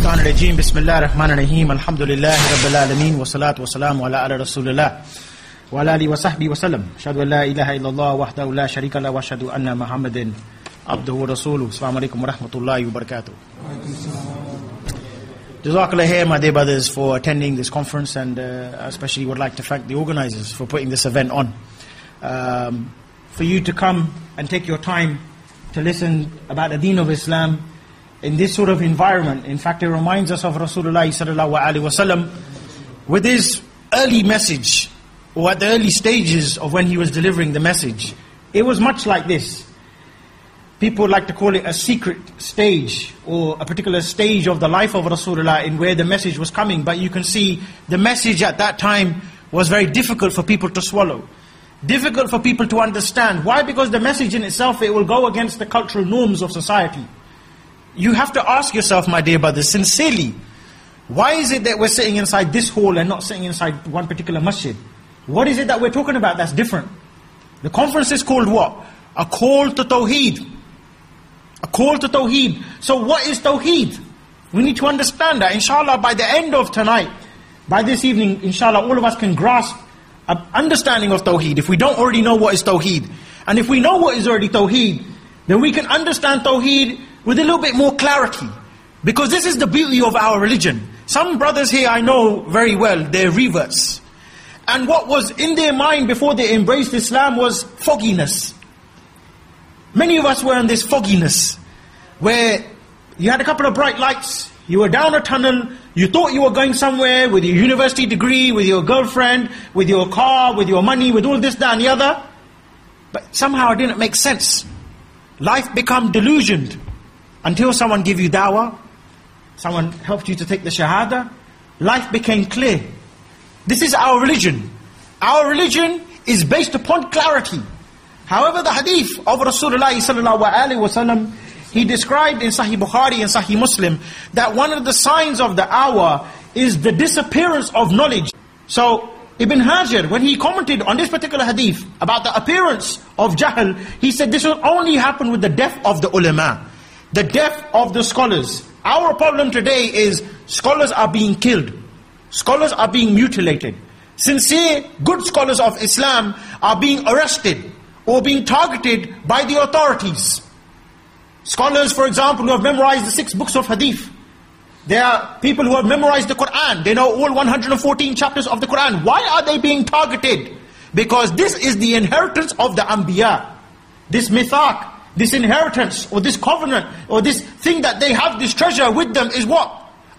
الشيطان الرجيم بسم الله الرحمن الرحيم الحمد لله رب العالمين والصلاة والسلام على رسول الله وعلى آله وصحبه وسلم أشهد أن لا إله إلا الله وحده لا شريك له وأشهد أن محمدا عبده ورسوله السلام عليكم ورحمة الله وبركاته. Jazakallah khair, my dear brothers, for attending this conference, and especially would like to thank the organizers for putting this event on. For you to come and take your time to listen about the deen of Islam in this sort of environment. In fact, it reminds us of Rasulullah sallallahu alaihi wasallam with his early message, or at the early stages of when he was delivering the message. It was much like this. People like to call it a secret stage, or a particular stage of the life of Rasulullah in where the message was coming. But you can see the message at that time was very difficult for people to swallow. Difficult for people to understand. Why? Because the message in itself, it will go against the cultural norms of society. You have to ask yourself, my dear brothers, sincerely, why is it that we're sitting inside this hall and not sitting inside one particular masjid? What is it that we're talking about that's different? The conference is called what? A call to Tawheed. A call to Tawheed. So what is Tawheed? We need to understand that. Inshallah, by the end of tonight, by this evening, inshallah, all of us can grasp an understanding of Tawheed. If we don't already know what is Tawheed, and if we know what is already Tawheed, then we can understand Tawheed with a little bit more clarity. Because this is the beauty of our religion. Some brothers here I know very well, they're reverts. And what was in their mind before they embraced Islam was fogginess. Many of us were in this fogginess, where you had a couple of bright lights, you were down a tunnel, you thought you were going somewhere with your university degree, with your girlfriend, with your car, with your money, with all this, that and the other. But somehow it didn't make sense. Life became delusioned. Until someone gave you dawah, someone helped you to take the shahada, life became clear. This is our religion. Our religion is based upon clarity. However, the hadith of Rasulullah sallallahu alaihi wasallam, he described in Sahih Bukhari and Sahih Muslim that one of the signs of the hour is the disappearance of knowledge. So Ibn Hajar, when he commented on this particular hadith about the appearance of Jahl, he said this will only happen with the death of the ulama, the death of the scholars. Our problem today is scholars are being killed. Scholars are being mutilated. Sincere, good scholars of Islam are being arrested or being targeted by the authorities. Scholars, for example, who have memorized the 6 books of hadith. There are people who have memorized the Quran. They know all 114 chapters of the Quran. Why are they being targeted? Because this is the inheritance of the Anbiya. This mithaq, this inheritance, or this covenant, or this thing that they have, this treasure with them is what?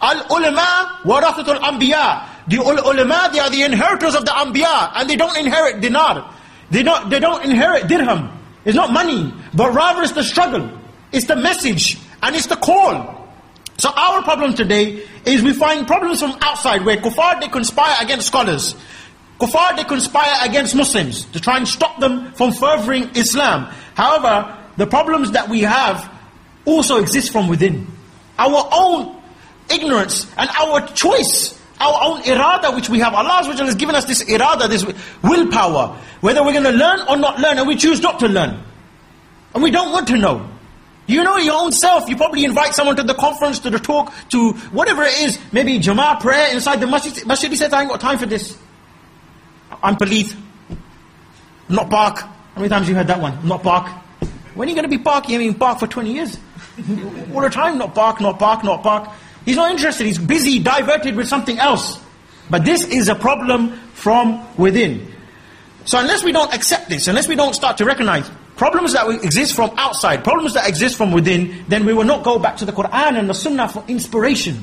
Al-ulama warathatul anbiya. The ulama, they are the inheritors of the anbiya, and they don't inherit dinar. They don't inherit dirham. It's not money, but rather it's the struggle. It's the message, and it's the call. So our problem today is we find problems from outside, where kuffar, they conspire against scholars. Kuffar, they conspire against Muslims to try and stop them from furthering Islam. However, the problems that we have also exist from within. Our own ignorance and our choice, our own irada which we have. Allah Azza wa Jalla has given us this irada, this willpower, whether we're going to learn or not learn, and we choose not to learn. And we don't want to know. You know your own self. You probably invite someone to the conference, to the talk, to whatever it is, maybe Jama'ah prayer inside the masjid. Masjid, he said, I ain't got time for this. I'm Palith. I'm not Park. How many times you heard that one? I'm not Park. When are you going to be Park? You haven't been Park for 20 years. All the time, not Park, not Park, not Park. He's not interested. He's busy, diverted with something else. But this is a problem from within. So unless we don't accept this, unless we don't start to recognize problems that exist from outside, problems that exist from within, then we will not go back to the Quran and the Sunnah for inspiration.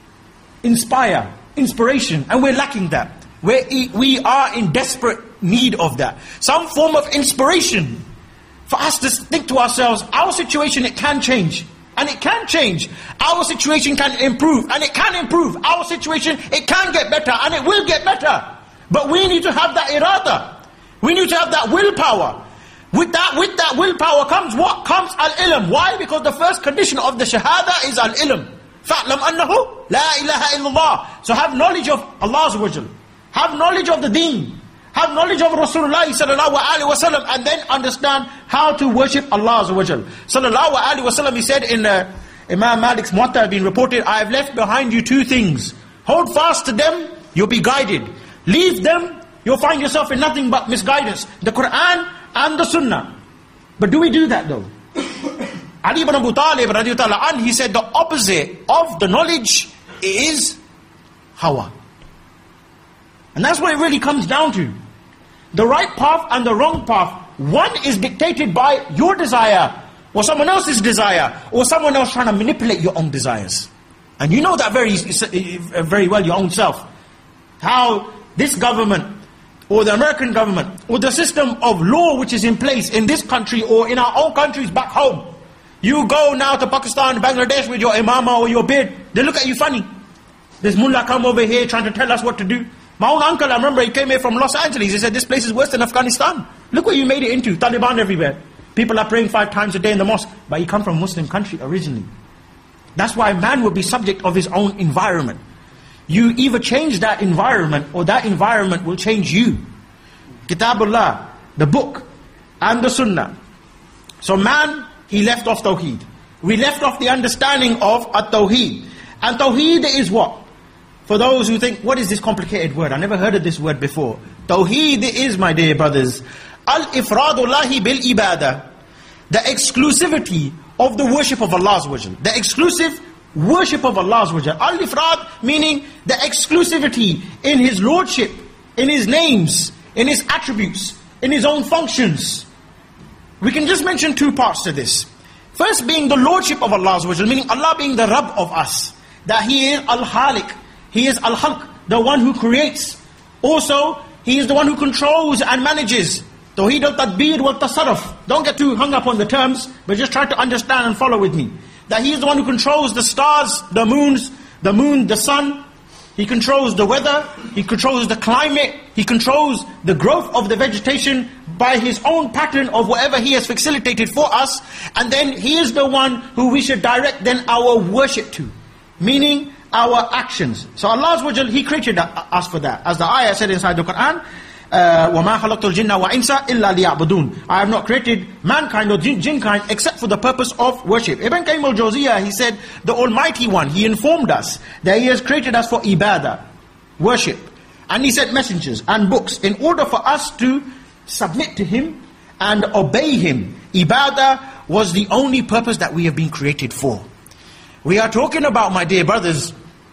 Inspire, inspiration. And we're lacking that. We are in desperate need of that. Some form of inspiration. For us to think to ourselves, our situation, it can change. And it can change. Our situation can improve. And it can improve. Our situation, it can get better. And it will get better. But we need to have that irada. We need to have that willpower. With that willpower comes what? Comes al-ilm. Why? Because the first condition of the shahada is al-ilm. فَأْلَمْ أَنَّهُ لَا إِلَهَ إِلَّا اللَّهِ. So have knowledge of Allah Azza wa Jal. Have knowledge of the deen. Have knowledge of Rasulullah sallallahu alaihi wasallam, and then understand how to worship Allah Azza wa Jal. Sallallahu alaihi wasallam, he said in Imam Malik's Muwatta has been reported, I have left behind you two things. Hold fast to them, you'll be guided. Leave them, you'll find yourself in nothing but misguidance. The Quran and the Sunnah. But do we do that though? Ali ibn Abu Talib radiallahu anhu, he said the opposite of the knowledge is hawa. And that's what it really comes down to. The right path and the wrong path. One is dictated by your desire, or someone else's desire, or someone else trying to manipulate your own desires. And you know that very well, your own self. How this government, or the American government, or the system of law which is in place in this country, or in our own countries back home. You go now to Pakistan, Bangladesh with your imama or your beard, they look at you funny. This mullah come over here trying to tell us what to do. My own uncle, I remember, he came here from Los Angeles. He said, this place is worse than Afghanistan. Look what you made it into. Taliban everywhere. People are praying 5 times a day in the mosque. But he come from a Muslim country originally. That's why man will be subject of his own environment. You either change that environment, or that environment will change you. Kitabullah, the book, and the Sunnah. So man, he left off Tawheed. We left off the understanding of at-Tawheed. And Tawheed is what? For those who think, what is this complicated word? I never heard of this word before. Tawheed is, my dear brothers, al-ifradullahi bil-ibadah. The exclusivity of the worship of Allah Azza wa Jal. The exclusive worship of Allah Azza wa Jal. Al-ifrad meaning the exclusivity in His Lordship, in His names, in His attributes, in His own functions. We can just mention 2 parts to this. First being the Lordship of Allah Azza wa Jal, meaning Allah being the Rabb of us. That He is Al-Khaliq. He is Al-Khalq, the one who creates. Also, He is the one who controls and manages. Tawheed al-Tadbir wal-Tasarruf. Don't get too hung up on the terms, but just try to understand and follow with me. That He is the one who controls the stars, the moon, the sun. He controls the weather. He controls the climate. He controls the growth of the vegetation by His own pattern of whatever He has facilitated for us. And then He is the one who we should direct then our worship to. Meaning our actions. So Allah Azza wa Jal, He created us for that. As the ayah said inside the Quran, وَمَا خَلَقْتُ الْجِنَّ وَإِنسَ إِلَّا لِيَعْبُدُونَ. I have not created mankind or jinn kind except for the purpose of worship. Ibn Qayyim al-Jawziyah, he said, the Almighty One, He informed us that He has created us for ibadah, worship. And He sent messengers and books in order for us to submit to Him and obey Him. Ibadah was the only purpose that we have been created for. We are talking about, my dear brothers,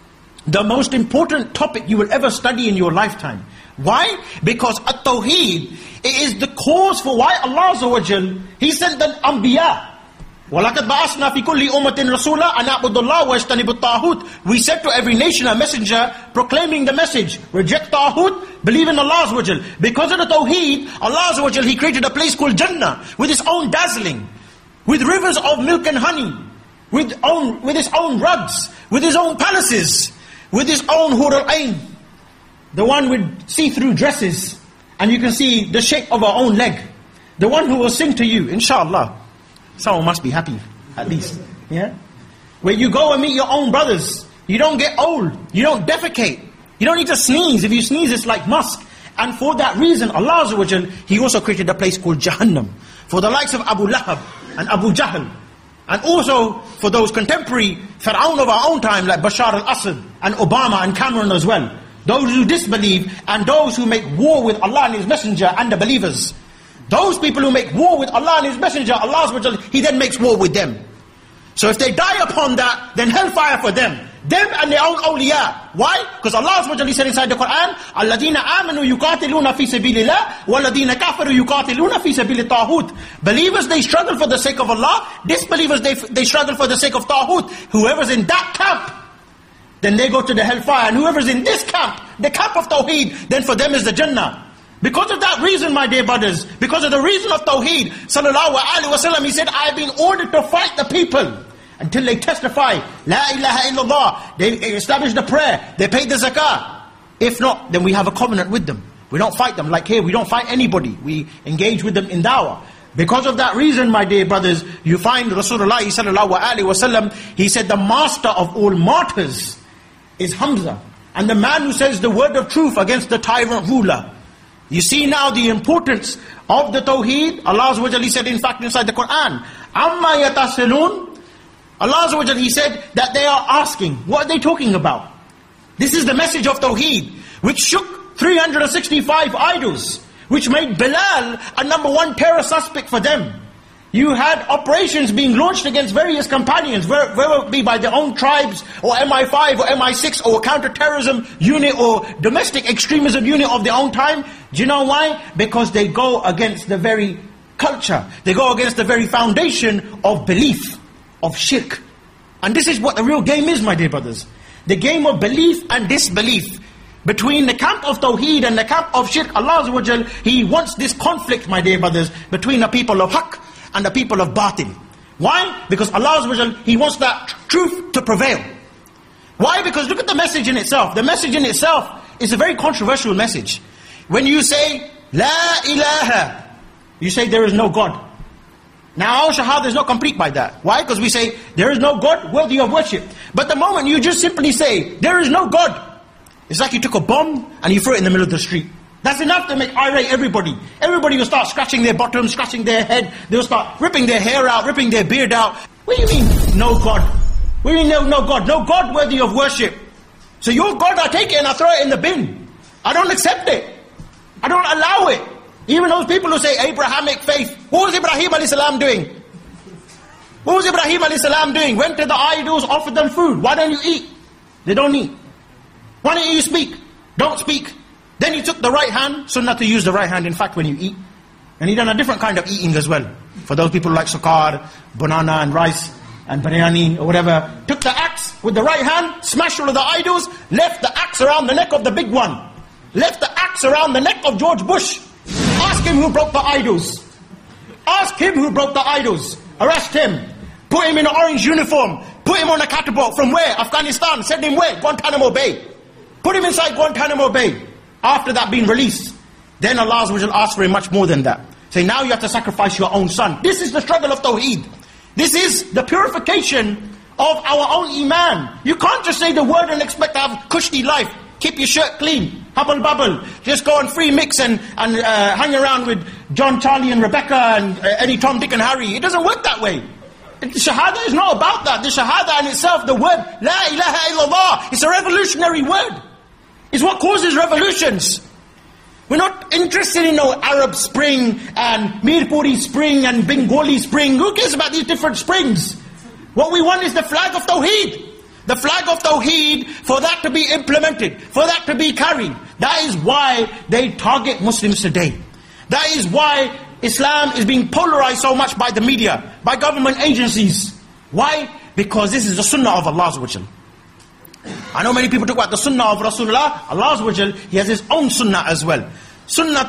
the most important topic you will ever study in your lifetime. Why? Because at-Tawheed, it is the cause for why Allah Azza wa Jal, He sent the Anbiya. وَلَقَدْ بَعَثْنَا فِي كُلِّ أُمَّةٍ رَسُولًا أَنْ أَعْبُدُوا اللَّهَ وَاجْتَنِبُوا الطَّاغُوتَ. We said to every nation a messenger proclaiming the message, reject Taghut, believe in Allah Azza wa Jal. Because of the Tawheed, Allah Azza wa Jal, He created a place called Jannah, with its own dazzling, with rivers of milk and honey, with His own rugs, with His own palaces, with His own Hur al-Ain, the one with see-through dresses, and you can see the shape of our own leg, the one who will sing to you, inshallah. Someone must be happy, at least. Yeah? Where you go and meet your own brothers, you don't get old, you don't defecate, you don't need to sneeze. If you sneeze, it's like musk. And for that reason, Allah Azza wa Jal, He also created a place called Jahannam, for the likes of Abu Lahab and Abu Jahl. And also for those contemporary Fir'aun of our own time, like Bashar al-Assad and Obama and Cameron as well. Those who disbelieve and those who make war with Allah and His Messenger and the believers. Those people who make war with Allah and His Messenger, Allah Azza wa Jal, He then makes war with them. So if they die upon that, then hellfire for them. Them and their own awliya. Why? Because Allah Azza wa Jal, He said inside the Quran, الَّذِينَ آمَنُوا يُقَاتِلُونَ فِي سَبِيلِ اللَّهِ وَالَّذِينَ كَفَرُوا يُقَاتِلُونَ فِي سَبِيلِ الطَّاغُوتِ. Believers, they struggle for the sake of Allah. Disbelievers, they struggle for the sake of Taghut. Whoever's in that camp, then they go to the hellfire. And whoever's in this camp, the camp of Tawheed, then for them is the Jannah. Because of that reason, my dear brothers, because of the reason of Tawheed, sallallahu alaihi wasallam, He said, I have been ordered to fight the people until they testify, La ilaha illallah. They establish the prayer, they pay the zakah. If not, then we have a covenant with them. We don't fight them. Like here, we don't fight anybody. We engage with them in dawah. Because of that reason, my dear brothers, you find Rasulullah sallallahu alaihi wasallam, he said the master of all martyrs is Hamza. And the man who says the word of truth against the tyrant ruler. You see now the importance of the Tawheed. Allah Azza wa Jalla said in fact inside the Quran, Amma yatasilun, Allah Azza wa Jal, He said that they are asking, what are they talking about? This is the message of Tawheed, which shook 365 idols, which made Bilal a number one terror suspect for them. You had operations being launched against various companions, whether it be by their own tribes, or MI5, or MI6, or counter-terrorism unit, or domestic extremism unit of their own time. Do you know why? Because they go against the very culture. They go against the very foundation of belief, of shirk. And this is what the real game is, my dear brothers. The game of belief and disbelief. Between the camp of Tawheed and the camp of shirk, Allah Azza wa Jal, He wants this conflict, my dear brothers, between the people of haqq and the people of batil. Why? Because Allah Azza wa Jal, He wants that truth to prevail. Why? Because look at the message in itself. The message in itself is a very controversial message. When you say, La ilaha, you say there is no God. Now our shahada is not complete by that. Why? Because we say, there is no God worthy of worship. But the moment you just simply say, there is no God, it's like you took a bomb and you threw it in the middle of the street. That's enough to make irate everybody. Everybody will start scratching their bottom, scratching their head. They'll start ripping their hair out, ripping their beard out. What do you mean, no God? What do you mean, no God? No God worthy of worship. So your God, I take it and I throw it in the bin. I don't accept it. I don't allow it. Even those people who say Abrahamic faith. What was Ibrahim alayhi salam doing? What was Ibrahim alayhi salam doing? Went to the idols, offered them food. Why don't you eat? They don't eat. Why don't you speak? Don't speak. Then he took the right hand, sunnah to use the right hand in fact when you eat. And he done a different kind of eating as well. For those people who like sukar, banana and rice and biryani or whatever. Took the axe with the right hand, smashed all of the idols, left the axe around the neck of the big one. Left the axe around the neck of George Bush. Ask him who broke the idols. Ask him who broke the idols. Arrest him. Put him in an orange uniform. Put him on a catapult. From where? Afghanistan. Send him where? Guantanamo Bay. Put him inside Guantanamo Bay. After that being released, then Allah will ask for him much more than that. Say, now you have to sacrifice your own son. This is the struggle of Tawheed. This is the purification of our own Iman. You can't just say the word and expect to have cushy life. Keep your shirt clean. Hubble bubble. Just go on free mix and hang around with John, Charlie and Rebecca and any Tom, Dick and Harry. It doesn't work that way. The Shahada is not about that. The Shahada in itself, the word La ilaha illallah, it's a revolutionary word. It's what causes revolutions. We're not interested in no Arab Spring and Mirpuri Spring and Bengali Spring. Who cares about these different springs? What we want is the flag of Tawheed. The flag of Tawheed, for that to be implemented, for that to be carried. That is why they target Muslims today. That is why Islam is being polarized so much by the media, by government agencies. Why? Because this is the sunnah of Allah Azza wa Jal. I know many people talk about the sunnah of Rasulullah. Allah Azza wa Jal, He has His own sunnah as well. Sunnah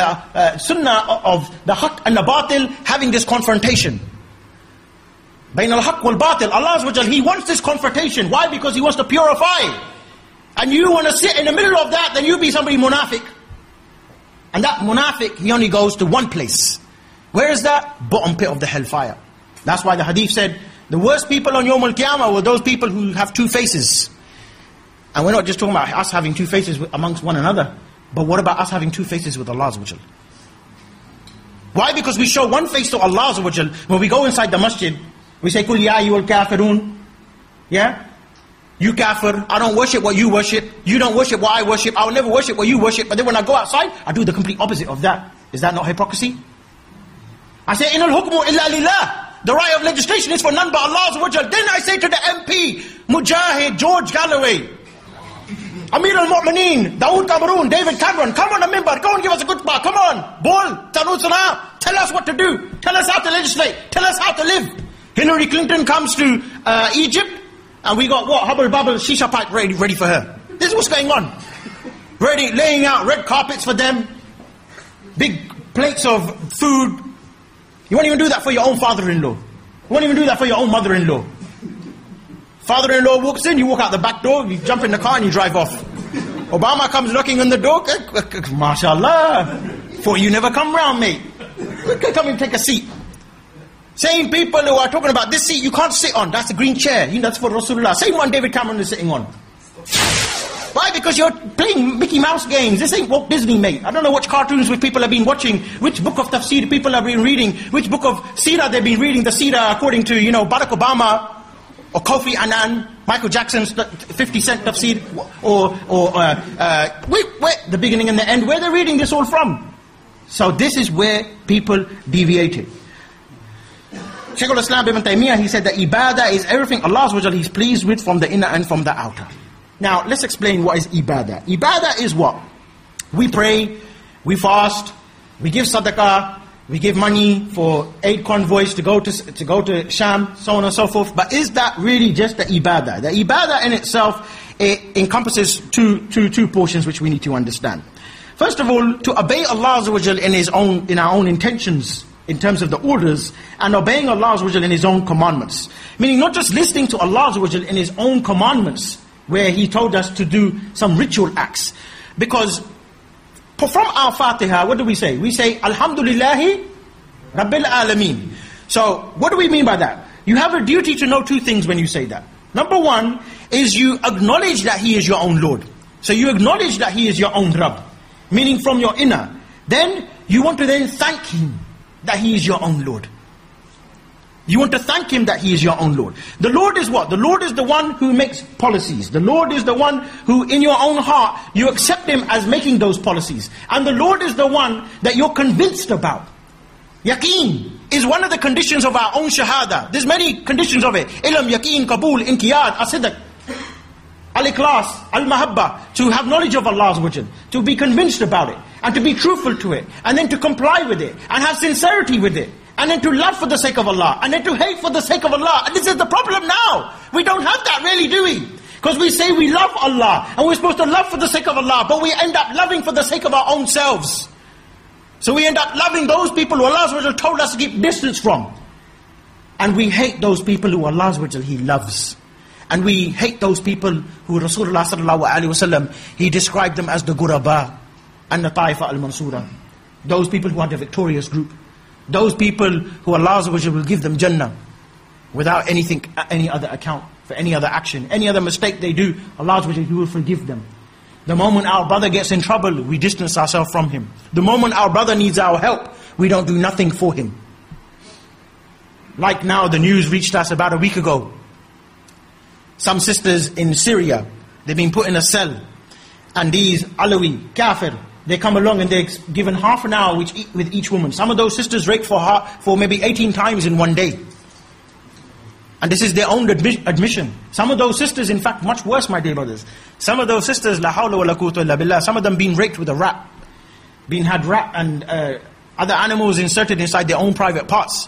of the haqq and the batil having this confrontation. Bain al-haqq wal-batil. Allah Azza wa Jal, He wants this confrontation. Why? Because He wants to purify. And you want to sit in the middle of that, then you be somebody munafiq. And that munafiq, he only goes to one place. Where is that? Bottom pit of the hellfire. That's why the hadith said, the worst people on Yawm al-Qiyamah were those people who have two faces. And we're not just talking about us having two faces amongst one another, but what about us having two faces with Allah Azza wa Jal? Why? Because we show one face to Allah Azza wa Jal. When we go inside the masjid, we say, Kul ya ayyuhal kafirun. Yeah? You kafir, I don't worship what you worship. You don't worship what I worship. I will never worship what you worship. But then when I go outside, I do the complete opposite of that. Is that not hypocrisy? I say, Inal hukmu illa lillah. The right of legislation is for none but Allah Azza wa Jal. Then I say to the MP, Mujahid, George Galloway, Amir al-Mu'mineen, Dawood Cameroon, David Cameron, come on the mimbar, go and give us a good bar. Come on, Bol, Tanusana, tell us what to do. Tell us how to legislate. Tell us how to live. Hillary Clinton comes to Egypt, and we got what? Hubble bubble, shisha pipe ready for her. This is what's going on. Ready, laying out red carpets for them. Big plates of food. You won't even do that for your own father-in-law. You won't even do that for your own mother-in-law. Father-in-law walks in, you walk out the back door, you jump in the car and you drive off. Obama comes knocking on the door, MashaAllah. For you never come round, mate. Come and take a seat. Same people who are talking about this seat you can't sit on, that's the green chair. That's for Rasulullah. Same one David Cameron is sitting on. Why? Because you're playing Mickey Mouse games. This ain't Walt Disney, mate. I don't know which cartoons which people have been watching, which book of tafsir people have been reading, which book of seerah they've been reading, the seerah according to, Barack Obama. or Kofi Annan, Michael Jackson's 50 Cent tafsir, or the beginning and the end, where they're reading this all from. So this is where people deviated. Shaykh al-Islam ibn Taymiyyah, he said that ibadah is everything Allah Azza wa Jalla He's pleased with from the inner and from the outer. Now let's explain what is ibadah. Ibadah is what? We pray, we fast, we give sadaqah, we give money for aid convoys to go to Sham, so on and so forth. But is that really just the ibadah? The ibadah in itself, it encompasses two portions which we need to understand. First of all, to obey Allah Azza wa Jalla in our own intentions, in terms of the orders, and obeying Allah Azza wa Jalla in His own commandments. Meaning not just listening to Allah Azza wa Jalla in His own commandments, where He told us to do some ritual acts. Because from our Fatiha, what do we say? We say, Alhamdulillahi Rabbil Alameen. So, what do we mean by that? You have a duty to know two things when you say that. Number one is you acknowledge that He is your own Lord. So you acknowledge that He is your own Rabb. Meaning from your inner. Then, you want to then thank Him that He is your own Lord. You want to thank Him that He is your own Lord. The Lord is what? The Lord is the one who makes policies. The Lord is the one who in your own heart, you accept Him as making those policies. And the Lord is the one that you're convinced about. Yaqeen is one of the conditions of our own shahada. There's many conditions of it. Ilm, yaqeen, qabul, inqiyad, as-sidq, al-ikhlas, al-mahabba. To have knowledge of Allah Azza wa Jalla, to be convinced about it, and to be truthful to it, and then to comply with it, and have sincerity with it. And then to love for the sake of Allah. And then to hate for the sake of Allah. And this is the problem now. We don't have that really, do we? Because we say we love Allah. And we're supposed to love for the sake of Allah. But we end up loving for the sake of our own selves. So we end up loving those people who Allah told us to keep distance from. And we hate those people who Allah He loves. And we hate those people who Rasulullah sallallahu alaihi wasallam, He described them as the Ghuraba and the Taifa al-Mansura. Those people who are the victorious group. Those people who Allah will give them Jannah without any other account for any other action, any other mistake they do, Allah will forgive them. The moment our brother gets in trouble, we distance ourselves from him. The moment our brother needs our help, we don't do nothing for him. Like now, the news reached us about a week ago. Some sisters in Syria, they've been put in a cell, and these Alawi, Kafir, they come along and they're given half an hour with each woman. Some of those sisters raped for maybe 18 times in one day. And this is their own admission. Some of those sisters, in fact, much worse, my dear brothers. Some of those sisters, la hawla wa la quwwata illa billah, some of them being raped with a rat. Had rat and other animals inserted inside their own private parts.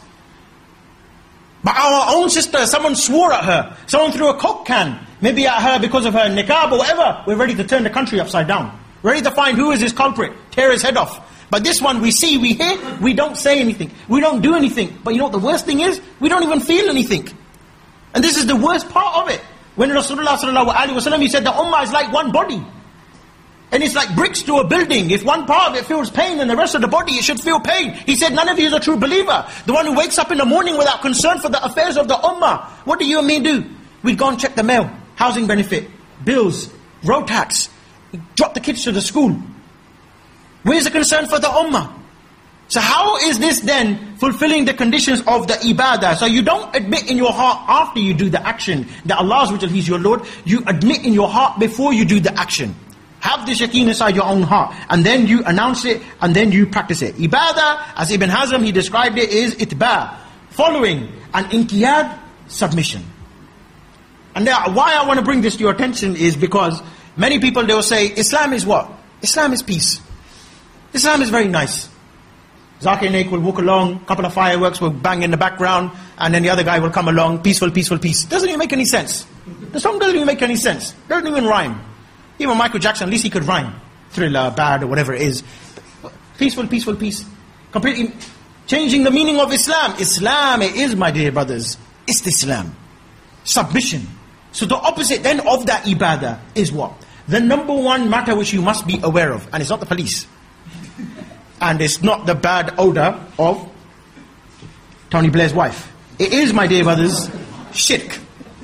But our own sister, someone swore at her. Someone threw a coke can, maybe at her because of her niqab or whatever. We're ready to turn the country upside down. Ready to find who is his culprit, tear his head off. But this one we see, we hear, we don't say anything. We don't do anything. But you know what the worst thing is? We don't even feel anything. And this is the worst part of it. When Rasulullah sallallahu alaihi wasallam, he said the ummah is like one body. And it's like bricks to a building. If one part of it feels pain and the rest of the body, it should feel pain. He said none of you is a true believer. The one who wakes up in the morning without concern for the affairs of the ummah. What do you and me do? We'd go and check the mail, housing benefit, bills, road tax. Drop the kids to the school. Where's the concern for the ummah? So how is this then fulfilling the conditions of the ibadah? So you don't admit in your heart after you do the action that Allah He's your Lord. You admit in your heart before you do the action. Have this yaqeen inside your own heart. And then you announce it and then you practice it. Ibadah, as Ibn Hazm, he described it, is itba', following, and inqiyad, submission. And now, why I want to bring this to your attention is because many people, they will say, Islam is what? Islam is peace. Islam is very nice. Zakir Naik will walk along, a couple of fireworks will bang in the background, and then the other guy will come along, peaceful, peaceful, peace. Doesn't even make any sense. The song doesn't even make any sense. Doesn't even rhyme. Even Michael Jackson, at least he could rhyme. Thriller, bad, or whatever it is. Peaceful, peaceful, peace. Completely changing the meaning of Islam. Islam, it is, my dear brothers, Islam. Submission. So the opposite then of that ibadah is what? The number one matter which you must be aware of. And it's not the police. And it's not the bad odor of Tony Blair's wife. It is, my dear brothers, shirk.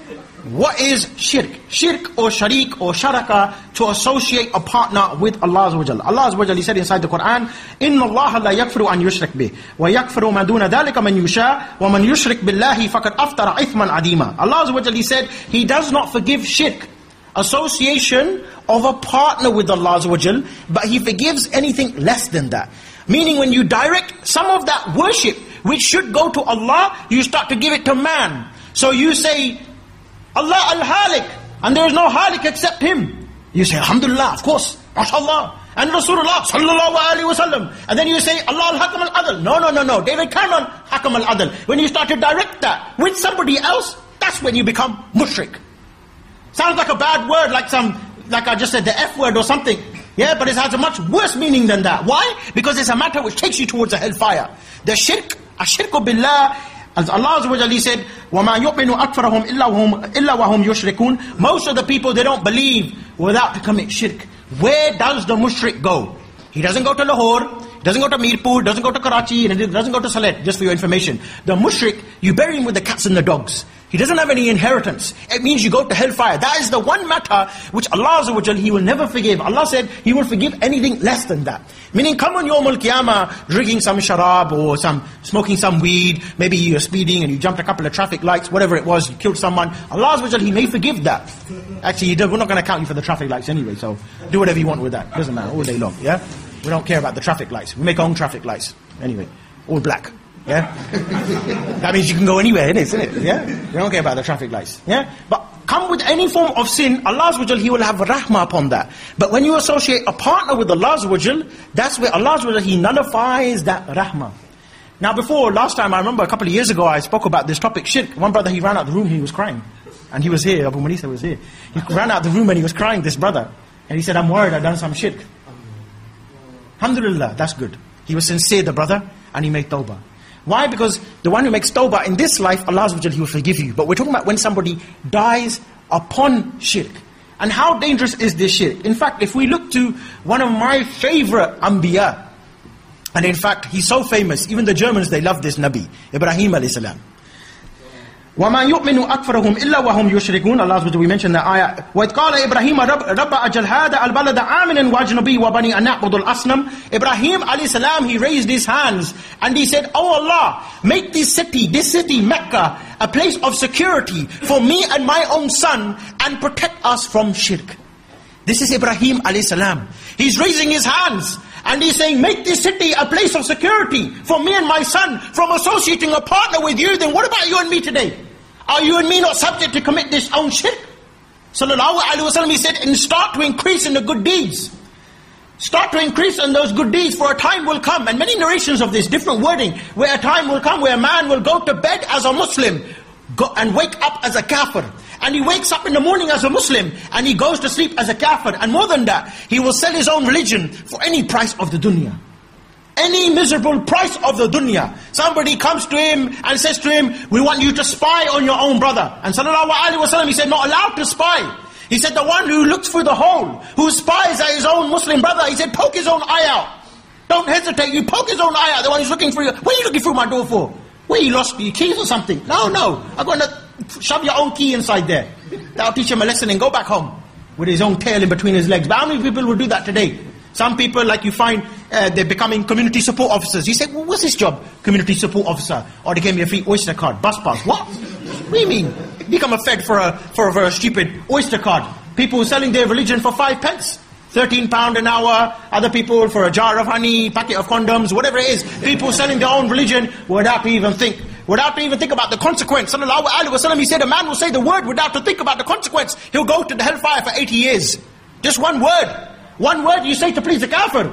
What is shirk? Shirk or sharik or sharaka, to associate a partner with Allah Azza wa Jalla. Allah Azza wa Jalla, He said inside the Quran, إِنَّ اللَّهَ لَا يَكْفِرُ أَنْ يُشْرِكْ بِهِ وَيَكْفِرُ مَا دُونَ ذَلِكَ مَنْ يُشَاءُ وَمَنْ يُشْرِكْ بِاللَّهِ فَقَدْ أَفْتَرَ إِثْمًا عَظِيمًا. Allah Azza wa Jalla, He said, He does not forgive shirk, association of a partner with Allah Azza wa Jalla, but He forgives anything less than that. Meaning when you direct some of that worship, which should go to Allah, you start to give it to man. So you say, Allah al-Halik, and there is no Halik except Him. You say, Alhamdulillah, of course, MashaAllah, and Rasulullah sallallahu alaihi wasallam. And then you say, Allah al-Hakam al-Adl. No. David Cameron, Hakam al-Adl. When you start to direct that with somebody else, that's when you become mushrik. Sounds like a bad word, like I just said, the F word or something. Yeah, but it has a much worse meaning than that. Why? Because it's a matter which takes you towards the hellfire. The shirk, ashirku billah, as Allah Azza wa Jalla said, وَمَا يُؤْمِنُ أَكْفَرَهُمْ إِلَّا وَهُمْ يُشْرِكُونَ. Most of the people, they don't believe without to commit shirk. Where does the mushrik go? He doesn't go to Lahore, he doesn't go to Mirpur, doesn't go to Karachi, and he doesn't go to Sylhet, just for your information. The mushrik, you bury him with the cats and the dogs. He doesn't have any inheritance. It means you go to hellfire. That is the one matter which Allah Azza wa Jalla, He will never forgive. Allah said He will forgive anything less than that. Meaning, come on Yawmul Qiyamah, drinking some sharab or smoking some weed, maybe you're speeding and you jumped a couple of traffic lights, whatever it was, you killed someone. Allah Azza wa Jalla, He may forgive that. Actually, we're not going to count you for the traffic lights anyway, so do whatever you want with that. Doesn't matter, all day long, yeah? We don't care about the traffic lights. We make our own traffic lights. Anyway, all black. Yeah? That means you can go anywhere, isn't it? Yeah? We don't care about the traffic lights. Yeah? But come with any form of sin, Allah Azza wa Jalla, He will have rahmah upon that. But when you associate a partner with Allah Azza wa Jalla, that's where Allah Azza wa Jalla, He nullifies that rahmah. Now last time, I remember a couple of years ago, I spoke about this topic, shirk. One brother, he ran out of the room, he was crying. And he was here, Abu Manisa was here. He ran out of the room and he was crying, this brother. And he said, I'm worried I've done some shirk. Alhamdulillah, that's good. He was sincere, the brother, and he made tawbah. Why? Because the one who makes tawbah in this life, Allah Azza wa Jalla, He will forgive you. But we're talking about when somebody dies upon shirk. And how dangerous is this shirk? In fact, if we look to one of my favorite anbiya, and in fact, he's so famous, even the Germans, they love this Nabi, Ibrahim alayhi salam. وَمَا يُؤْمِنُ أَكْفَرَهُمْ إِلَّا وَهُمْ يُشْرِكُونَ. Allah Azza wa Jalla, we mentioned that ayah. وَإِذْ قَالَ إِبْرَاهِيمَ رَبَّ أَجَلْ هَذَا الْبَلَدَ آمِنًا وَأَجْنُبِي وَبَنِي أَنْ نَعْبُدُ الْأَصْنَامَ. Ibrahim alayhi salam, he raised his hands and he said, Oh Allah, make this city, Mecca, a place of security for me and my own son, and protect us from shirk. This is Ibrahim alayhi salam. He's raising his hands and he's saying, make this city a place of security for me and my son from associating a partner with you. Then what about you and me today? Are you and me not subject to commit this own shirk? Sallallahu alaihi wasallam, he said, and start to increase in the good deeds. Start to increase in those good deeds, for a time will come, and many narrations of this, different wording, where a time will come where a man will go to bed as a Muslim, go and wake up as a kafir. And he wakes up in the morning as a Muslim, and he goes to sleep as a kafir. And more than that, he will sell his own religion for any price of the dunya. Any miserable price of the dunya. Somebody comes to him and says to him, we want you to spy on your own brother. And sallallahu alaihi wasallam, he said, not allowed to spy. He said, the one who looks through the hole, who spies at his own Muslim brother, he said, poke his own eye out. Don't hesitate, you poke his own eye out, the one who's looking for you. What are you looking through my door for? Where you lost your keys or something? No, I'm going to shove your own key inside there. That'll teach him a lesson and go back home with his own tail in between his legs. But how many people will do that today? Some people, like you find, they're becoming community support officers. You say, well, what's his job? Community support officer. Or they gave me a free Oyster card, bus pass. What? What do you mean? Become a Fed for a stupid Oyster card. People selling their religion for 5 pence. £13 an hour. Other people for a jar of honey, packet of condoms, whatever it is. People selling their own religion without to even think. Without to even think about the consequence. Sallallahu alaihi wasallam, he said, a man will say the word without to think about the consequence. He'll go to the hellfire for 80 years. Just one word. One word you say to please the kafir.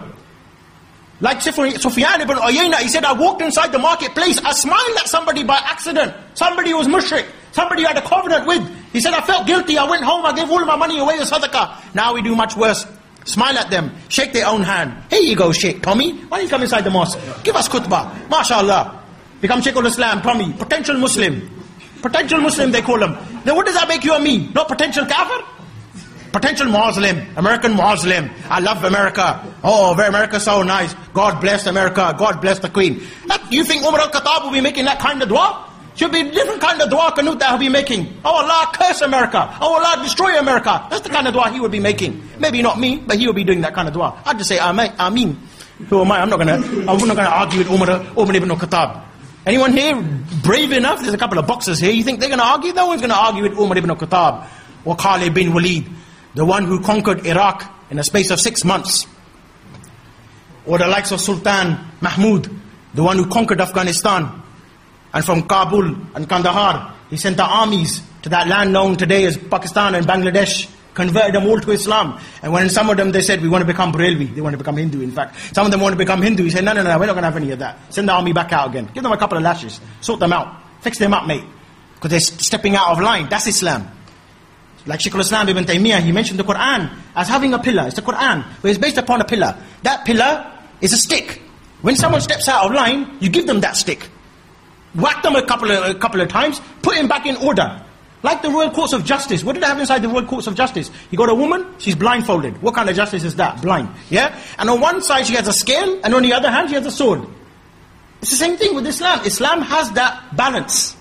Like Sufyan ibn Uyayna, he said, I walked inside the marketplace, I smiled at somebody by accident. Somebody who was mushrik. Somebody I had a covenant with. He said, I felt guilty, I went home, I gave all my money away as sadaqah. Now we do much worse. Smile at them, shake their own hand. Here you go, Sheikh Tommy. Why don't you come inside the mosque? Give us khutbah. MashaAllah. Become Sheikh al-Islam, Tommy. Potential Muslim. Potential Muslim, they call him. Then what does that make you and me? No potential kafir? Potential Muslim, American Muslim. I love America. Oh, America's so nice. God bless America. God bless the Queen. You think Umar al-Khattab will be making that kind of dua? Should be a different kind of dua qanut that he'll be making. Oh Allah, curse America. Oh Allah, destroy America. That's the kind of dua he would be making. Maybe not me, but he will be doing that kind of dua. I'd just say Ameen. Who am I? I'm not gonna argue with Umar ibn Khattab. Anyone here brave enough? There's a couple of boxers here. You think they're gonna argue? No one's gonna argue with Umar ibn Khattab or Khalid bin Walid, the one who conquered Iraq in a space of 6 months. Or the likes of Sultan Mahmud, the one who conquered Afghanistan. And from Kabul and Kandahar, he sent the armies to that land known today as Pakistan and Bangladesh, converted them all to Islam. And when some of them, they said, we want to become Barelvi. They want to become Hindu, in fact. Some of them want to become Hindu. He said, no, we're not going to have any of that. Send the army back out again. Give them a couple of lashes. Sort them out. Fix them up, mate. Because they're stepping out of line. That's Islam. Like Shaykh al-Islam ibn Taymiyyah, he mentioned the Quran as having a pillar. It's the Quran, where it's based upon a pillar. That pillar is a stick. When someone steps out of line, you give them that stick. Whack them a couple of times, put him back in order. Like the Royal Courts of Justice. What did they have inside the Royal Courts of Justice? You got a woman, she's blindfolded. What kind of justice is that? Blind. Yeah? And on one side she has a scale, and on the other hand she has a sword. It's the same thing with Islam. Islam has that balance.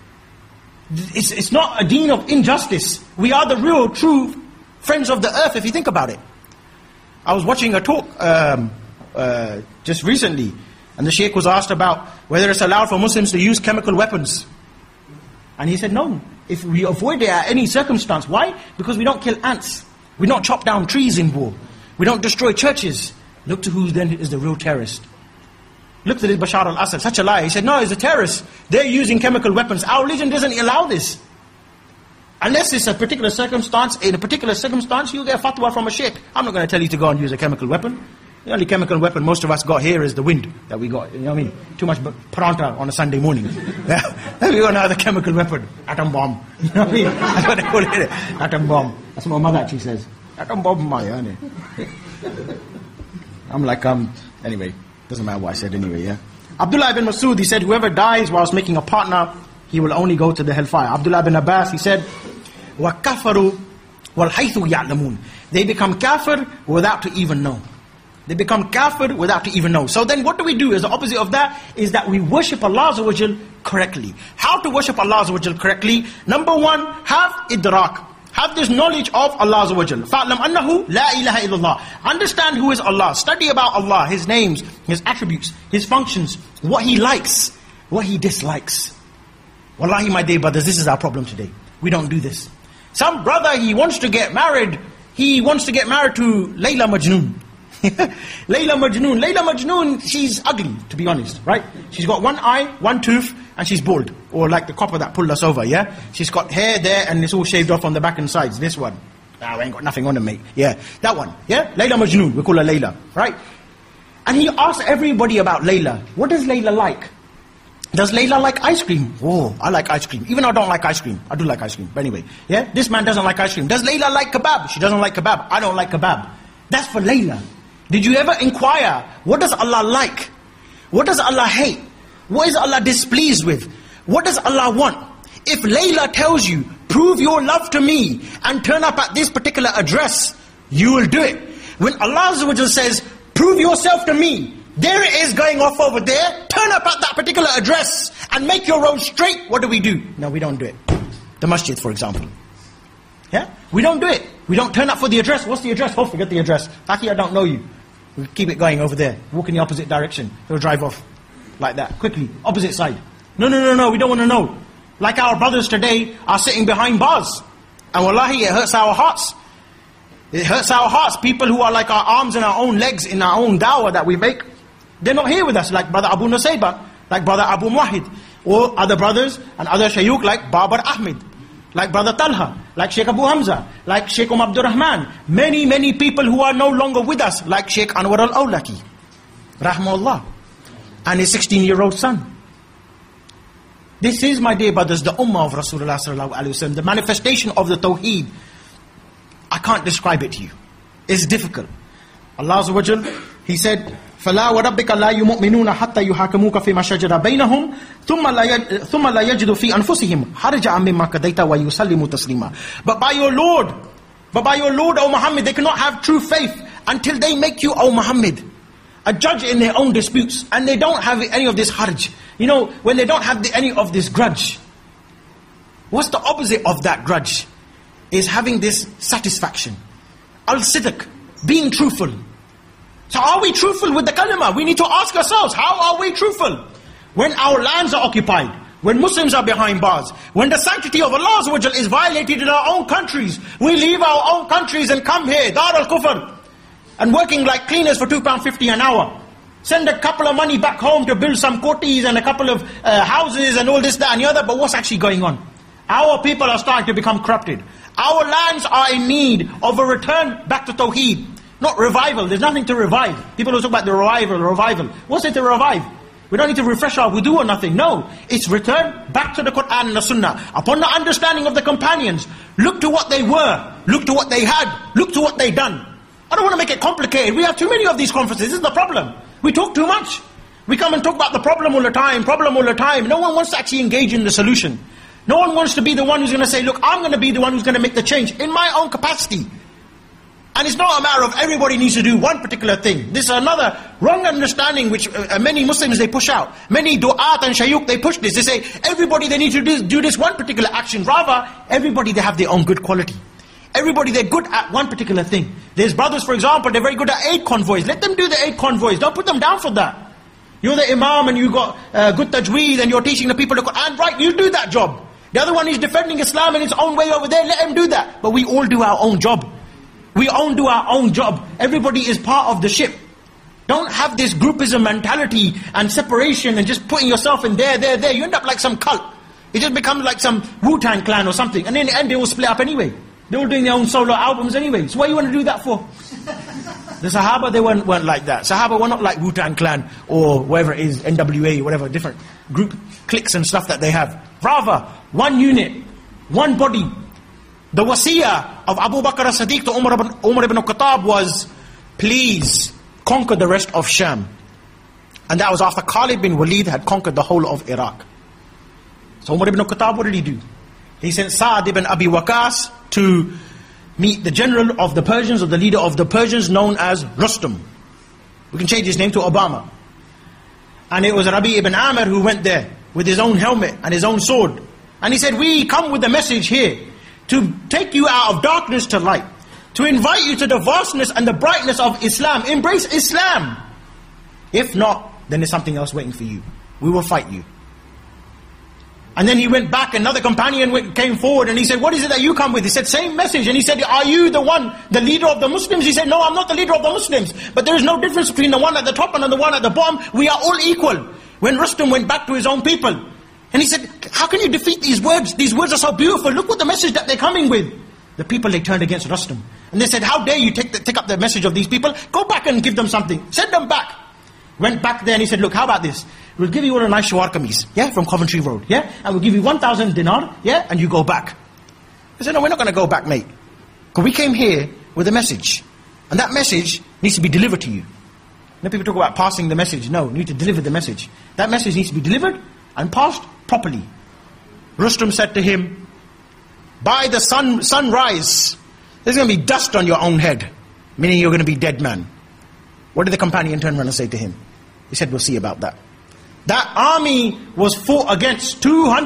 It's not a deen of injustice. We are the real, true friends of the earth, if you think about it. I was watching a talk just recently, and the Sheikh was asked about whether it's allowed for Muslims to use chemical weapons. And he said, no. If we avoid it at any circumstance. Why? Because we don't kill ants. We don't chop down trees in war. We don't destroy churches. Look to who then is the real terrorist. Look to this Bashar al-Assad, such a lie. He said, no, he's a terrorist. They're using chemical weapons. Our religion doesn't allow this. Unless it's a particular circumstance, in a particular circumstance, you get a fatwa from a sheikh. I'm not going to tell you to go and use a chemical weapon. The only chemical weapon most of us got here is the wind that we got. You know what I mean? Too much paranta on a Sunday morning. Then we got another chemical weapon. Atom bomb. You know what I mean? That's what they call it. Atom bomb. That's what my mother actually says. Atom bomb, my honey. I'm like, anyway. Doesn't matter what I said anyway, yeah? Abdullah ibn Mas'ud, he said, whoever dies whilst making a partner, he will only go to the hellfire. Abdullah ibn Abbas, he said, وَكَفَرُوا وَالْحَيْثُ يَعْلَمُونَ. They become kafir without to even know. They become kafir without to even know. So then what do we do? As the opposite of that is that we worship Allah Azza wa Jal correctly. How to worship Allah Azza wa Jal correctly? Number one, have idrak. Have this knowledge of Allah Azza wa Jal. فَأْلَمْ أَنَّهُ لَا إِلَهَ إِلَّا اللَّهِ. Understand who is Allah. Study about Allah, His names, His attributes, His functions, what He likes, what He dislikes. Wallahi, my dear brothers, this is our problem today. We don't do this. Some brother, he wants to get married. He wants to get married to Layla Majnoon. Layla Majnoon, she's ugly, to be honest, right? She's got one eye, one tooth, and she's bald. Or like the copper that pulled us over, yeah? She's got hair there, and it's all shaved off on the back and sides. This one. I ain't got nothing on her, mate. Yeah, that one, yeah? Layla Majnoon, we call her Layla, right? And he asked everybody about Layla. What does Layla like? Does Layla like ice cream? Oh, I like ice cream. Even though I don't like ice cream. I do like ice cream. But anyway, yeah? This man doesn't like ice cream. Does Layla like kebab? She doesn't like kebab. I don't like kebab. That's for Layla. Did you ever inquire, what does Allah like? What does Allah hate? What is Allah displeased with? What does Allah want? If Layla tells you, prove your love to me and turn up at this particular address, you will do it. When Allah Azza wa Jalla says, prove yourself to me, there it is going off over there, turn up at that particular address and make your road straight, what do? No, we don't do it. The masjid, for example. Yeah? We don't do it. We don't turn up for the address. What's the address? Oh, forget the address. Taki, I don't know you. We keep it going over there. Walk in the opposite direction. He'll drive off. Like that. Quickly. Opposite side. No. We don't want to know. Like our brothers today are sitting behind bars. And wallahi, it hurts our hearts. It hurts our hearts. People who are like our arms and our own legs in our own dawah that we make, they're not here with us. Like Brother Abu Nusayba. Like Brother Abu Muwahid. Or other brothers and other shaykh like Babar Ahmed. Like Brother Talha, like Sheikh Abu Hamza, like Sheikh Abdul Rahman. Many people who are no longer with us, like Sheikh Anwar al-Awlaki, rahmahullah, and his 16-year-old son. This is, my dear brothers, the ummah of Rasulullah sallallahu alaihi wasallam, the manifestation of the Tawheed. I can't describe it to you. It's difficult. Allah Azza wa Jal, He said, فَلَا وَرَبِّكَ لَا يُؤْمِنُونَ حَتَّى يُحَاكِمُوكَ فِي مَا شَجَرَ بَيْنَهُمْ ثُمَّ لَا يَجِدُوا فِي أَنفُسِهِمْ حَرَجًا مِمَّا قَضَيْتَ وَيُسَلِّمُوا تَسْلِيمًا. But by your Lord, O Muhammad, they cannot have true faith until they make you, O Muhammad, a judge in their own disputes. And they don't have any of this harj. You know, when they don't have any of this grudge, what's the opposite of that grudge? Is having this satisfaction. Al-sidq, being truthful. So are we truthful with the kalima? We need to ask ourselves, how are we truthful? When our lands are occupied, when Muslims are behind bars, when the sanctity of Allah is violated in our own countries, we leave our own countries and come here, Dar al-Kufr, and working like cleaners for £2.50 an hour. Send a couple of money back home to build some kotis and a couple of houses and all this, that and the other, but what's actually going on? Our people are starting to become corrupted. Our lands are in need of a return back to Tawheed. Not revival, there's nothing to revive. People always talk about the revival. What's it to revive? We don't need to refresh our wudu or nothing. No, it's return back to the Qur'an and the Sunnah. Upon the understanding of the companions, look to what they were, look to what they had, look to what they done. I don't want to make it complicated. We have too many of these conferences. This is the problem. We talk too much. We come and talk about the problem all the time. No one wants to actually engage in the solution. No one wants to be the one who's going to say, look, I'm going to be the one who's going to make the change in my own capacity. And it's not a matter of everybody needs to do one particular thing. This is another wrong understanding which many Muslims they push out. Many du'at and shayuk they push this. They say everybody they need to do this one particular action. Rather, everybody they have their own good quality. Everybody they're good at one particular thing. There's brothers for example, they're very good at aid convoys. Let them do the aid convoys. Don't put them down for that. You're the imam and you got good tajweed and you're teaching the people the Quran. Right, you do that job. The other one is defending Islam in its own way over there. Let him do that. But we all do our own job. We all do our own job. Everybody is part of the ship. Don't have this groupism mentality and separation and just putting yourself in there. You end up like some cult. It just becomes like some Wu-Tang clan or something. And in the end they will split up anyway. They're all doing their own solo albums anyway. So what do you want to do that for? The Sahaba, they weren't like that. Sahaba were not like Wu-Tang clan or whatever it is, NWA, whatever, different group cliques and stuff that they have. Rather, one unit, one body. The wasiyah of Abu Bakr as-Siddiq to Umar ibn Khattab was, please conquer the rest of Sham. And that was after Khalid bin Walid had conquered the whole of Iraq. So Umar ibn Khattab, what did he do? He sent Sa'ad ibn Abi Waqas to meet the general of the Persians, or the leader of the Persians, known as Rustum. We can change his name to Obama. And it was Rabi ibn Amr who went there with his own helmet and his own sword. And he said, we come with a message here to take you out of darkness to light, to invite you to the vastness and the brightness of Islam. Embrace Islam. If not, then there's something else waiting for you. We will fight you. And then he went back, another companion came forward and he said, what is it that you come with? He said, same message. And he said, are you the one, the leader of the Muslims? He said, no, I'm not the leader of the Muslims. But there is no difference between the one at the top and the one at the bottom. We are all equal. When Rustum went back to his own people, and he said, how can you defeat these words? These words are so beautiful. Look what the message that they're coming with. The people, they turned against Rustum. And they said, how dare you take up the message of these people? Go back and give them something. Send them back. Went back there and he said, look, how about this? We'll give you all a nice shawar kameez, from Coventry Road, and we'll give you 1,000 dinar, and you go back. I said, no, we're not going to go back, mate. Because we came here with a message. And that message needs to be delivered to you. Now people talk about passing the message. No, you need to deliver the message. That message needs to be delivered and passed properly. Rustum said to him, by the sunrise, there's going to be dust on your own head. Meaning you're going to be dead man. What did the companion turn around and say to him? He said, we'll see about that. That army was fought against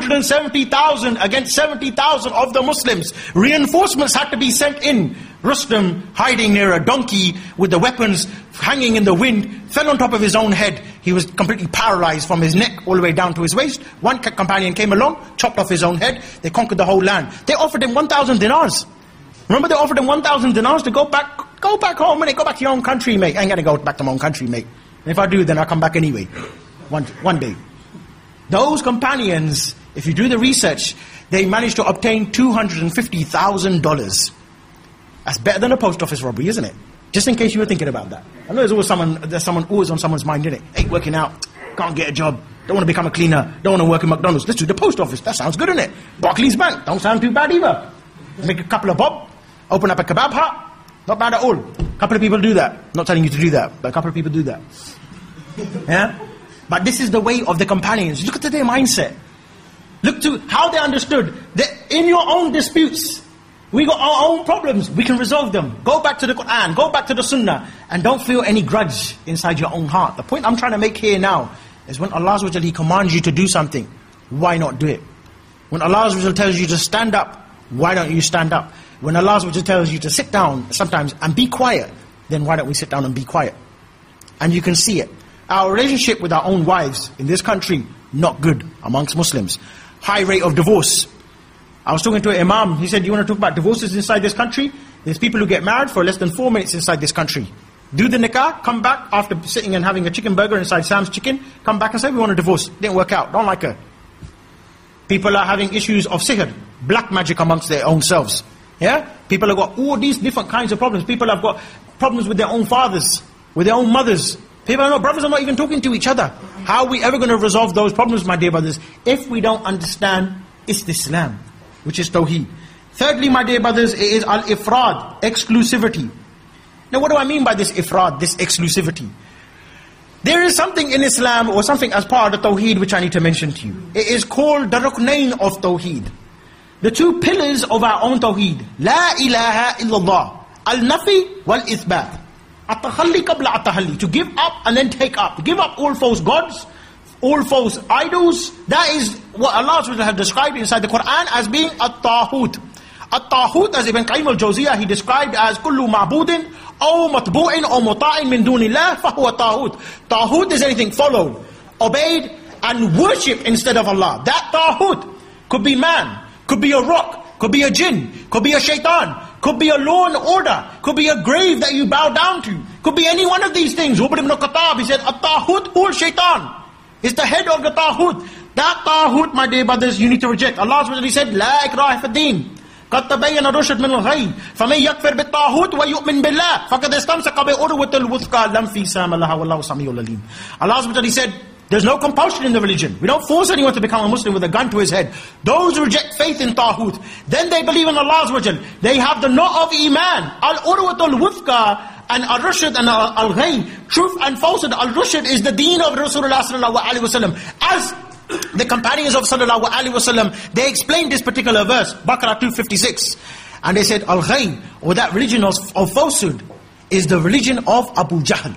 270,000 against 70,000 of the Muslims. Reinforcements had to be sent in. Rustum, hiding near a donkey with the weapons hanging in the wind, fell on top of his own head. He was completely paralyzed from his neck all the way down to his waist. One companion came along, chopped off his own head. They conquered the whole land. They offered him 1,000 dinars. Remember they offered him 1,000 dinars to go back home, and go back to your own country, mate. I ain't going to go back to my own country, mate. And if I do, then I'll come back anyway. One day. Those companions, if you do the research, they managed to obtain $250,000. That's better than a post office robbery, isn't it? Just in case you were thinking about that. I know there's someone always on someone's mind, isn't it? Ain't working out, can't get a job, don't want to become a cleaner, don't want to work in McDonald's. Let's do the post office. That sounds good, isn't it? Barclays Bank, don't sound too bad either. Make a couple of bob, open up a kebab hut, not bad at all. A couple of people do that. Not telling you to do that, but a couple of people do that. Yeah? But this is the way of the companions. Look at their mindset. Look to how they understood that in your own disputes, we got our own problems, we can resolve them. Go back to the Quran, go back to the Sunnah, and don't feel any grudge inside your own heart. The point I'm trying to make here now, is when Allah Azza wa Jalla, He commands you to do something, why not do it? When Allah Azza wa Jalla tells you to stand up, why don't you stand up? When Allah Azza wa Jalla tells you to sit down sometimes and be quiet, then why don't we sit down and be quiet? And you can see it. Our relationship with our own wives in this country, not good amongst Muslims. High rate of divorce. I was talking to an imam, he said, you want to talk about divorces inside this country? There's people who get married for less than 4 minutes inside this country. Do the nikah, come back after sitting and having a chicken burger inside Sam's Chicken, come back and say, we want a divorce. Didn't work out, don't like her. People are having issues of sihr, black magic amongst their own selves. Yeah? People have got all these different kinds of problems. People have got problems with their own fathers, with their own mothers. People know brothers are not even talking to each other. How are we ever going to resolve those problems, my dear brothers, if we don't understand Islam, which is Tawheed? Thirdly, my dear brothers, it is al-ifrad, exclusivity. Now what do I mean by this ifrad, this exclusivity? There is something in Islam, or something as part of the Tawheed, which I need to mention to you. It is called the Ruknain of Tawheed. The two pillars of our own Tawheed. La ilaha illallah. Al-nafi wal-ithbat. At-takhalli qabla at-tahalli. To give up and then take up. To give up all false gods, all false idols. That is what Allah has described inside the Quran as being at-tahut. At-tahut, as Ibn Qayyim al-Jawziyah, he described as kullu ma'budin aw matbu'in aw muta'in min dunillah fahuwa tahut. Tahut is anything followed, obeyed and worshipped instead of Allah. That tahut could be man, could be a rock, could be a jinn, could be a shaitan, could be a law and order, could be a grave that you bow down to, could be any one of these things. Umar ibn Khattab, he said, at-tahut huwa shaitan. It's the head of the tahut. That tahut, my dear brothers, you need to reject. Allah SWT said, La ikraha fi din. قد تبين الرشد من الغي فمن يكفر بالطاغوت ويؤمن بالله فقد استمسك بعروة الوثقى لا انفصام لها والله سميع عليم. Allah SWT said, there's no compulsion in the religion. We don't force anyone to become a Muslim with a gun to his head. Those who reject faith in Taghut, then they believe in Allah SWT. They have the knot of Iman, al-urwatul wuthqa, and al-rushd and al-ghay, truth and falsehood. Al-rushd is the deen of Rasulullah sallallahu alaihi wasallam. As the companions of sallallahu alaihi wasallam, they explained this particular verse, Baqarah 256, and they said, al-ghay, or that religion of falsehood, is the religion of Abu Jahl.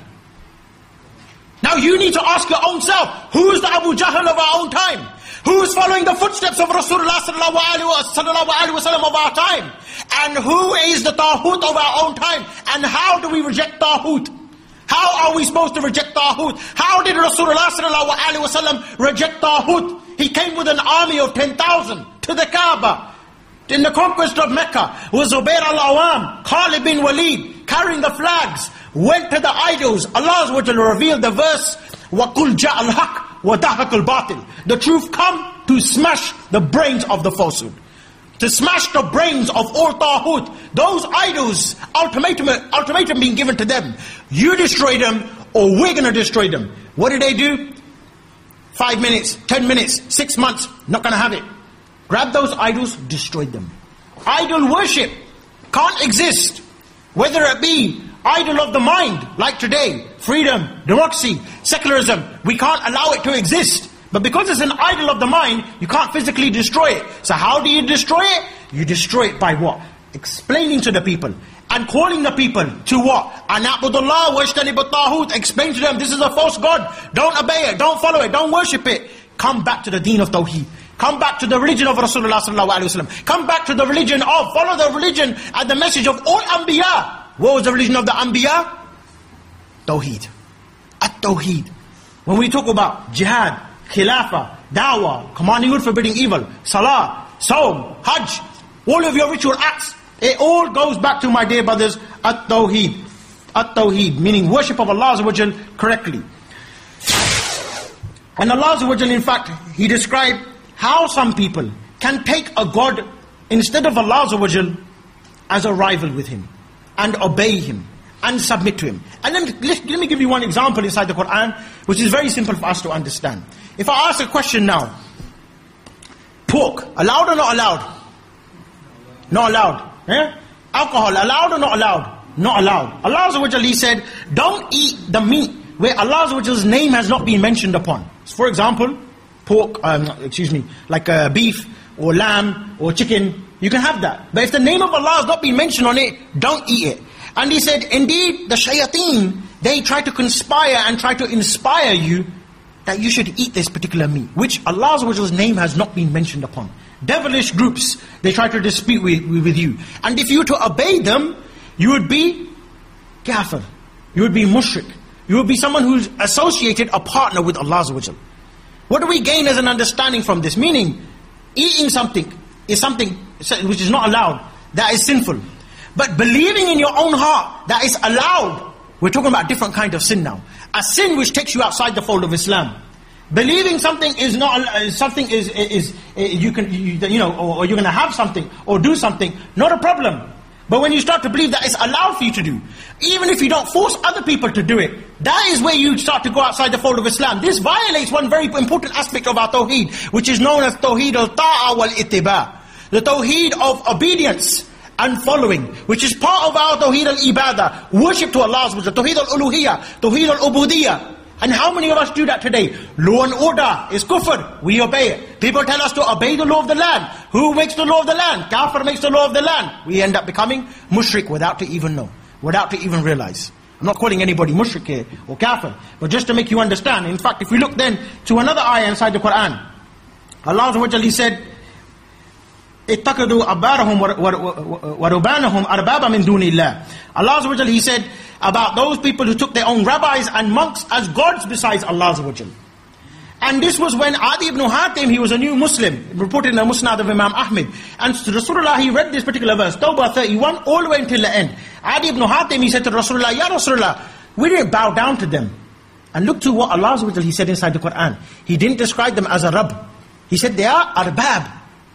Now you need to ask your own self, who is the Abu Jahl of our own time? Who is following the footsteps of Rasulullah sallallahu alaihi wasallam of our time? And who is the Taghut of our own time? And how do we reject Taghut? How are we supposed to reject Taghut? How did Rasulullah sallallahu alaihi wasallam reject Taghut? He came with an army of 10,000 to the Kaaba. In the conquest of Mecca, was Zubair al-Awam, Khalid bin Walid, carrying the flags, went to the idols. Allah revealed the verse, وَقُلْ جَاءَ الْحَقِّ وَدَحَقَ الْبَاطِلِ. The truth come to smash the brains of the falsehood. To smash the brains of all Taghut. Those idols, ultimatum being given to them. You destroy them, or we're going to destroy them. What did they do? 5 minutes, 10 minutes, 6 months, not going to have it. Grab those idols, destroy them. Idol worship can't exist. Whether it be idol of the mind, like today, freedom, democracy, secularism, we can't allow it to exist. But because it's an idol of the mind, you can't physically destroy it. So how do you destroy it? You destroy it by what? Explaining to the people. And calling the people to what? Ana'budullah wajtanibut taghut. Explain to them, this is a false god. Don't obey it, don't follow it, don't worship it. Come back to the deen of Tawheed. Come back to the religion of Rasulullah sallallahu alaihi wasallam. Come back to the religion of, follow the religion and the message of all Anbiya. What was the religion of the Anbiya? Tawheed. At-Tawheed. When we talk about jihad, khilafah, da'wah, commanding good, forbidding evil, salah, sawm, hajj, all of your ritual acts, it all goes back to, my dear brothers, at-Tawheed. At-Tawheed, meaning worship of Allah Azza wa Jal correctly. And Allah Azza wa Jal, in fact, He described how some people can take a God instead of Allah Azza wa Jal as a rival with Him, and obey Him, and submit to Him. And then let me give you one example inside the Quran, which is very simple for us to understand. If I ask a question now, pork, allowed or not allowed? Not allowed. Alcohol, allowed or not allowed? Not allowed. Allah Azza wa Jalla, He said, don't eat the meat where Allah Azza wa Jalla's name has not been mentioned upon. For example, pork, like beef or lamb or chicken, you can have that. But if the name of Allah has not been mentioned on it, don't eat it. And He said, indeed, the shayateen, they try to conspire and try to inspire you that you should eat this particular meat, which Allah's name has not been mentioned upon. Devilish groups, they try to dispute with you. And if you were to obey them, you would be kafir. You would be mushrik. You would be someone who's associated a partner with Allah. What do we gain as an understanding from this? Meaning, eating something is something which is not allowed. That is sinful. But believing in your own heart that is allowed, we're talking about a different kind of sin now. A sin which takes you outside the fold of Islam. Believing something is not something is you know, or you're going to have something or do something, not a problem. But when you start to believe that it's allowed for you to do, even if you don't force other people to do it, that is where you start to go outside the fold of Islam. This violates one very important aspect of our tawheed, which is known as tawheed al-ta'a wal-ittiba. The tawheed of obedience and following, which is part of our tawheed al-ibadah, worship to Allah, tawheed al-uluhiyah, tawheed al-ubudiyah. And how many of us do that today? Law and order is kufr, we obey it. People tell us to obey the law of the land. Who makes the law of the land? Kafir makes the law of the land. We end up becoming mushrik without to even know, without to even realize. I'm not calling anybody mushrik here, or kafir, but just to make you understand. In fact, if we look then to another ayah inside the Quran, Allah Azza wa Jalla said, اتَّخَذُوا أَحْبَارَهُمْ وَرُهْبَانَهُمْ أَرْبَابًا مِنْ دُونِ اللَّهِ. Allah Azza wa Jalla, He said about those people who took their own rabbis and monks as gods besides Allah Azza wa Jalla. And this was when Adi ibn Hatim, he was a new Muslim, reported in the Musnad of Imam Ahmed. And Rasulullah, he read this particular verse, Tawbah 31, all the way until the end. Adi ibn Hatim, he said to Rasulullah, Ya Rasulullah, we didn't bow down to them. And look to what Allah Azza wa Jalla, He said inside the Quran. He didn't describe them as a Rabb. He said they are arbab.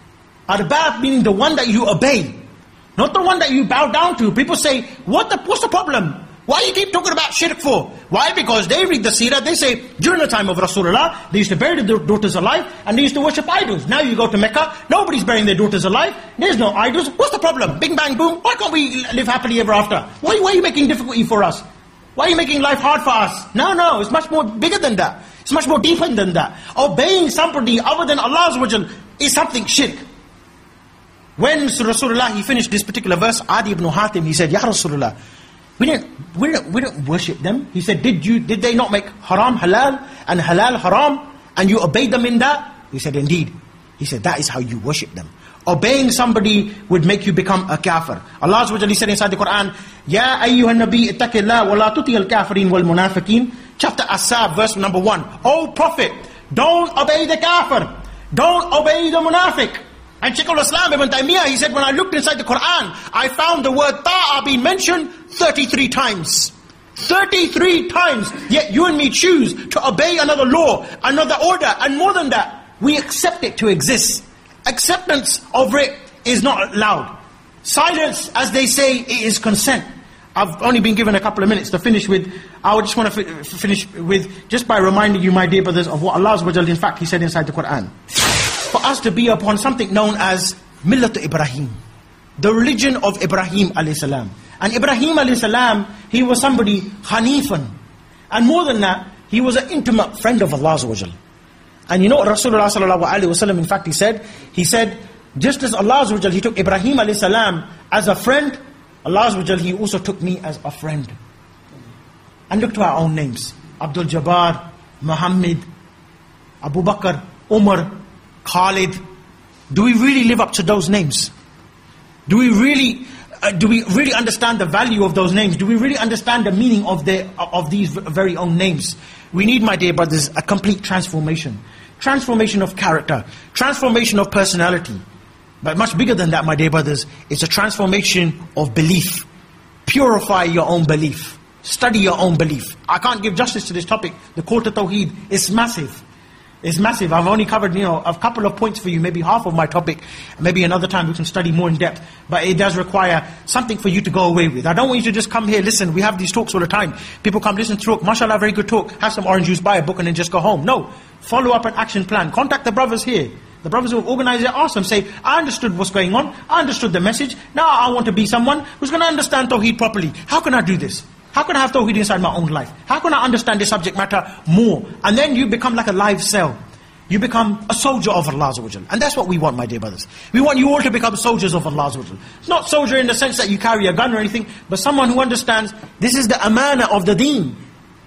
Arbab meaning the one that you obey, not the one that you bow down to. People say, what's the problem? Why you keep talking about shirk for? Why? Because they read the seerah, they say, during the time of Rasulullah, they used to bury their daughters alive, and they used to worship idols. Now you go to Mecca, nobody's burying their daughters alive, there's no idols. What's the problem? Bing bang boom, why can't we live happily ever after? Why are you making difficulty for us? Why are you making life hard for us? No, it's much more bigger than that. It's much more deeper than that. Obeying somebody other than Allah is something shirk. When Rasulullah, he finished this particular verse, Adi ibn Hatim, he said, Ya Rasulullah, we didn't worship them. He said, did they not make haram halal and halal haram, and you obeyed them in that? He said, indeed. He said, that is how you worship them. Obeying somebody would make you become a kafir. Allah Azza wa Jalla said inside the Quran, Ya ayyuhan nabi ittaqillah wa la tuti al-kafirin wal munafiqin. Chapter As-Sab, verse number 1. O Prophet, don't obey the kafir. Don't obey the munafiq. And Shaykh al-Islam Ibn Taymiyyah, he said, when I looked inside the Quran, I found the word ta'a being mentioned 33 times. 33 times. Yet you and me choose to obey another law, another order, and more than that, we accept it to exist. Acceptance of it is not allowed. Silence, as they say, it is consent. I've only been given a couple of minutes to finish with. I would just want to finish with, just by reminding you, my dear brothers, of what Allah Azza wa Jalla, in fact, He said inside the Quran. For us to be upon something known as Millat Ibrahim, the religion of Ibrahim alayhi salam. And Ibrahim alayhi salam, he was somebody Hanifan. And more than that, he was an intimate friend of Allah Azza wa Jalla. And you know what Rasulullah sallallahu alayhi wa sallam, in fact, he said, just as Allah Azza wa Jalla, He took Ibrahim alayhi salam as a friend, Allah Azza wa Jalla, He also took me as a friend. And look to our own names. Abdul Jabbar, Muhammad, Abu Bakr, Umar, Khalid. Do we really live up to those names? Do we really understand the value of those names? Do we really understand the meaning of these very own names? We need, my dear brothers, a complete transformation. Transformation of character. Transformation of personality. But much bigger than that, my dear brothers, it's a transformation of belief. Purify your own belief. Study your own belief. I can't give justice to this topic. The call to Tawheed is massive. It's massive. I've only covered, a couple of points for you, maybe half of my topic. Maybe another time we can study more in depth. But it does require something for you to go away with. I don't want you to just come here, listen. We have these talks all the time. People come listen to talk. MashaAllah, very good talk. Have some orange juice, buy a book, and then just go home. No. Follow up an action plan. Contact the brothers here. The brothers who have organized it, ask them, say, I understood what's going on. I understood the message. Now I want to be someone who's going to understand Tawheed properly. How can I do this? How can I have Tawheed inside my own life? How can I understand this subject matter more? And then you become like a live cell. You become a soldier of Allah Azza wa Jalla. And that's what we want, my dear brothers. We want you all to become soldiers of Allah Azza wa Jalla. It's not soldier in the sense that you carry a gun or anything, but someone who understands this is the amana of the deen.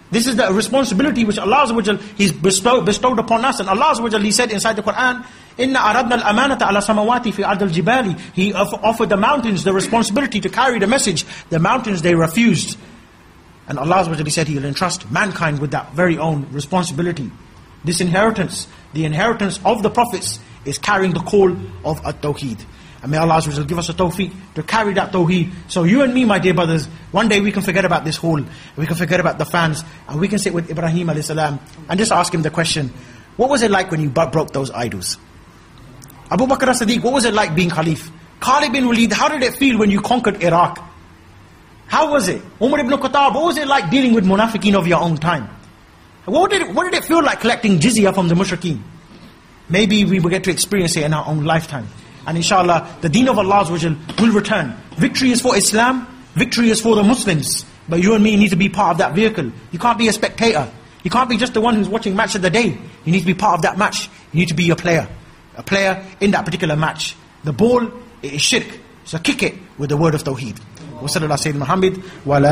This is the responsibility which Allah Azza wa Jal, He's bestowed upon us. And Allah Azza wa Jal, He said inside the Quran, Inna aradna al-amanata ala samawati fi ard al-jibali. He offered the mountains the responsibility to carry the message. The mountains, they refused. And Allah Azza wa Jal, He said He will entrust mankind with that very own responsibility. This inheritance, the inheritance of the prophets, is carrying the call of at-tawheed. And may Allah Azza wa Jal give us a tawfiq to carry that tawheed. So you and me, my dear brothers, one day we can forget about this hall, we can forget about the fans, and we can sit with Ibrahim alayhi salam and just ask him the question, what was it like when you broke those idols? Abu Bakr as-Siddiq, what was it like being Khalif? Khalid bin Walid, how did it feel when you conquered Iraq? How was it? Umar ibn Khattab, what was it like dealing with munafiqeen of your own time? What did it feel like collecting jizya from the mushrikeen? Maybe we will get to experience it in our own lifetime. And inshallah, the deen of Allah will return. Victory is for Islam, victory is for the Muslims. But you and me need to be part of that vehicle. You can't be a spectator. You can't be just the one who's watching match of the day. You need to be part of that match. You need to be a player in that particular match. The ball is shirk, so kick it with the word of Tawheed. Wa sallallahu Sayyidina Muhammad wa